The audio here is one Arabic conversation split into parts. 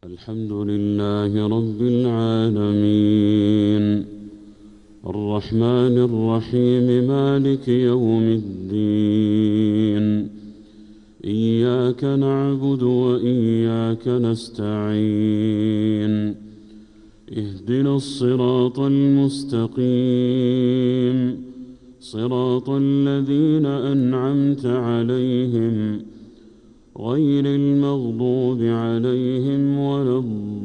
الحمد لله رب العالمين الرحمن الرحيم مالك يوم الدين إياك نعبد وإياك نستعين اهدنا الصراط المستقيم صراط الذين أنعمت عليهم غير المغضوب عليهم ولا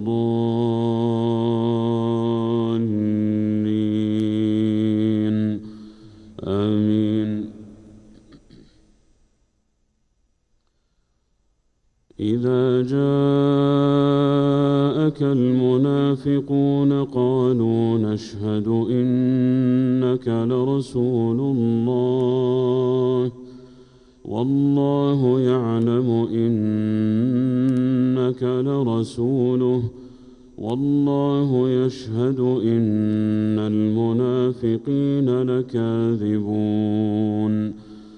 الضالين آمين. إذا جاءك المنافقون قالوا نشهد إنك لرسول الله والله يعلم إنك لرسوله والله يشهد إن المنافقين لكاذبون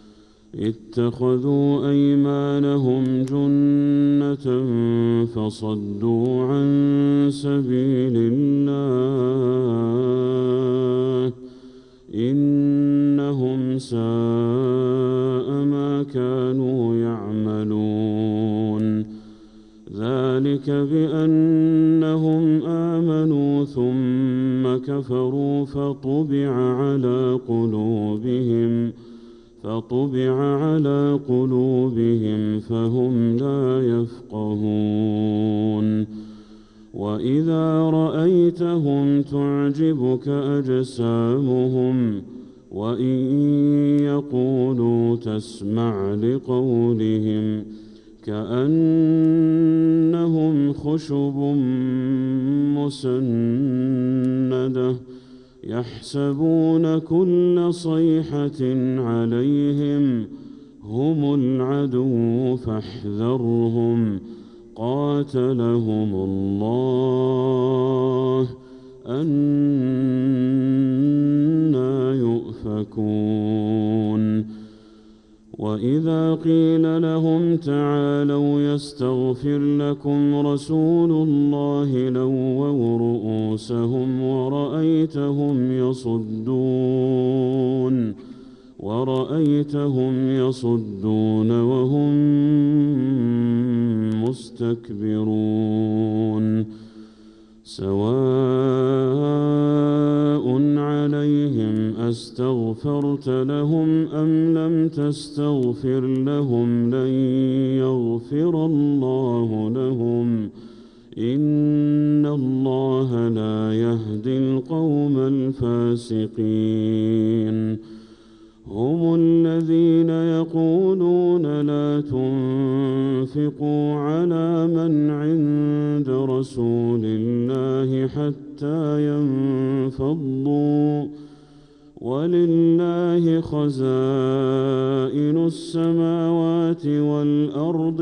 اتخذوا أيمانهم جنة فصدوا عن سبيل الله إنهم ساء ما كانوا يعملون ذلك بأنهم آمنوا ثم كفروا فطبع على قلوبهم فهم لا يفقهون وإذا رأيتهم تعجبك أجسامهم وإن يقولوا تسمع لقولهم كأنهم خشب مسندة يحسبون كل صيحة عليهم هم العدو فاحذرهم قاتلهم الله أنى يؤفكون وإذا قيل لهم تعالوا يستغفر لكم رسول الله لووا رؤوسهم ورأيتهم يصدون وهم مستكبرون سواء عليهم أستغفرت لهم أم لم تستغفر لهم لن يغفر الله لهم إن الله لا يهدي القوم الفاسقين هم الذين يقولون لا تنفقوا على من عند رسول الله حتى ينفضوا ولله خزائن السماوات والأرض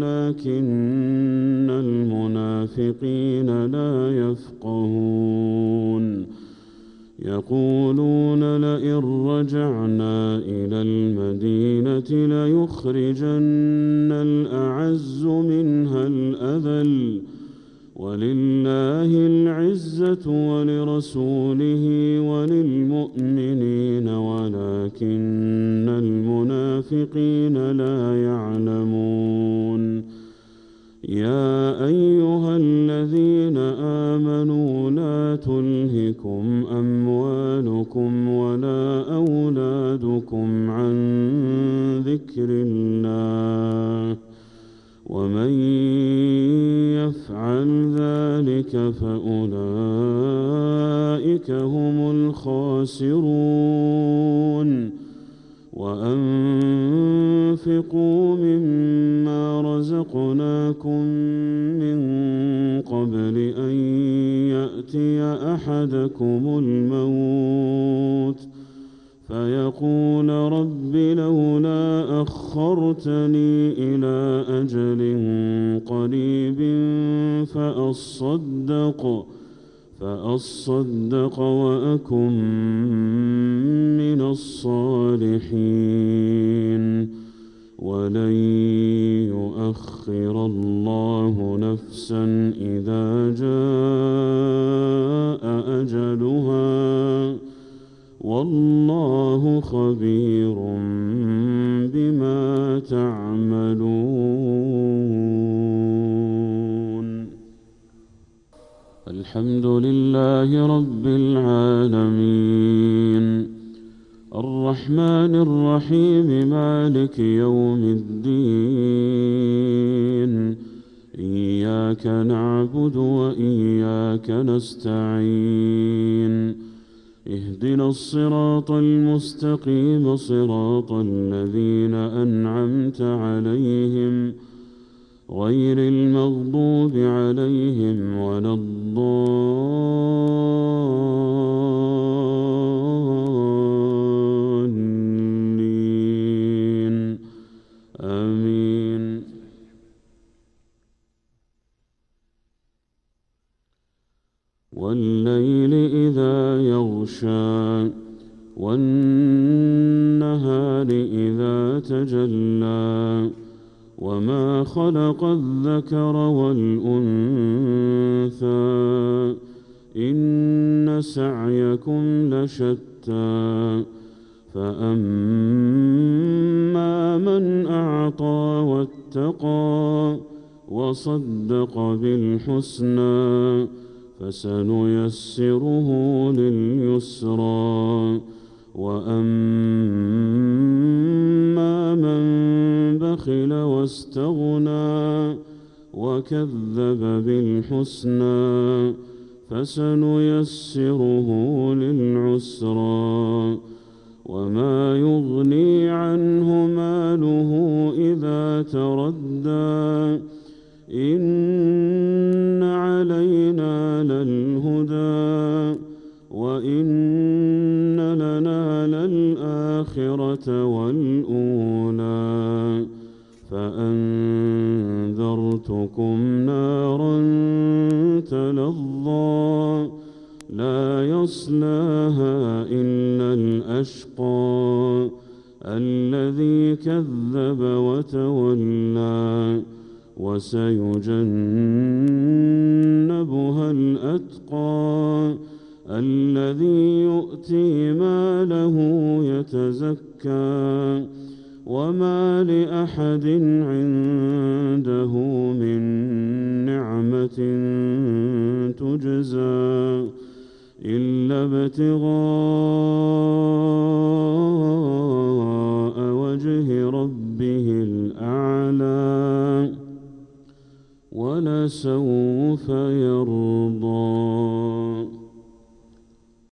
ولكن المنافقين لا يفقهون يقولون لئن رجعنا إلى المدينة ليخرجن الأعز منها الأذل ولله العزة ولرسوله وللمؤمنين ولكن المنافقين لا يعلمون يا أيها الذين آمنوا لا تلهكم أموالكم ولا أولادكم عن ذكر الله ومن يفعل ذلك فأولئك هم الخاسرون وأنفقوا مما رزقناكم من قبل أن يأتي أحدكم الموت فيقول رب لولا أخرتني إلى أجل قريب فأصدق وأكن من الصالحين ولن يؤخر الله نفسا تعملون. الحمد لله رب العالمين الرحمن الرحيم مالك يوم الدين إياك نعبد وإياك نستعين اهدنا الصراط المستقيم صراط الذين أنعمت عليهم غير المغضوب عليهم ولا الضالين آمين. والليل إذا يغشى والنهار إذا تجلى وما خلق الذكر والأنثى إن سعيكم لشتى فأما من أعطى واتقى وصدق بالحسنى فسنيسره لليسرى وأما من بخل واستغنى وكذب بالحسنى فسنيسره للعسرى وما يغني عنه ماله إذا تردى إن علينا للهدى وإن لنا للآخرة والأولى فأنذرتكم نارا تلظى لا يصلاها إلا الأشقى الذي كذب وتولى وسيجنبها الأتقى الذي يؤتي ماله يتزكى وما لأحد عنده من نعمة تجزى إلا ابتغاء وجه ربه الأعلى ولسوف يرضى.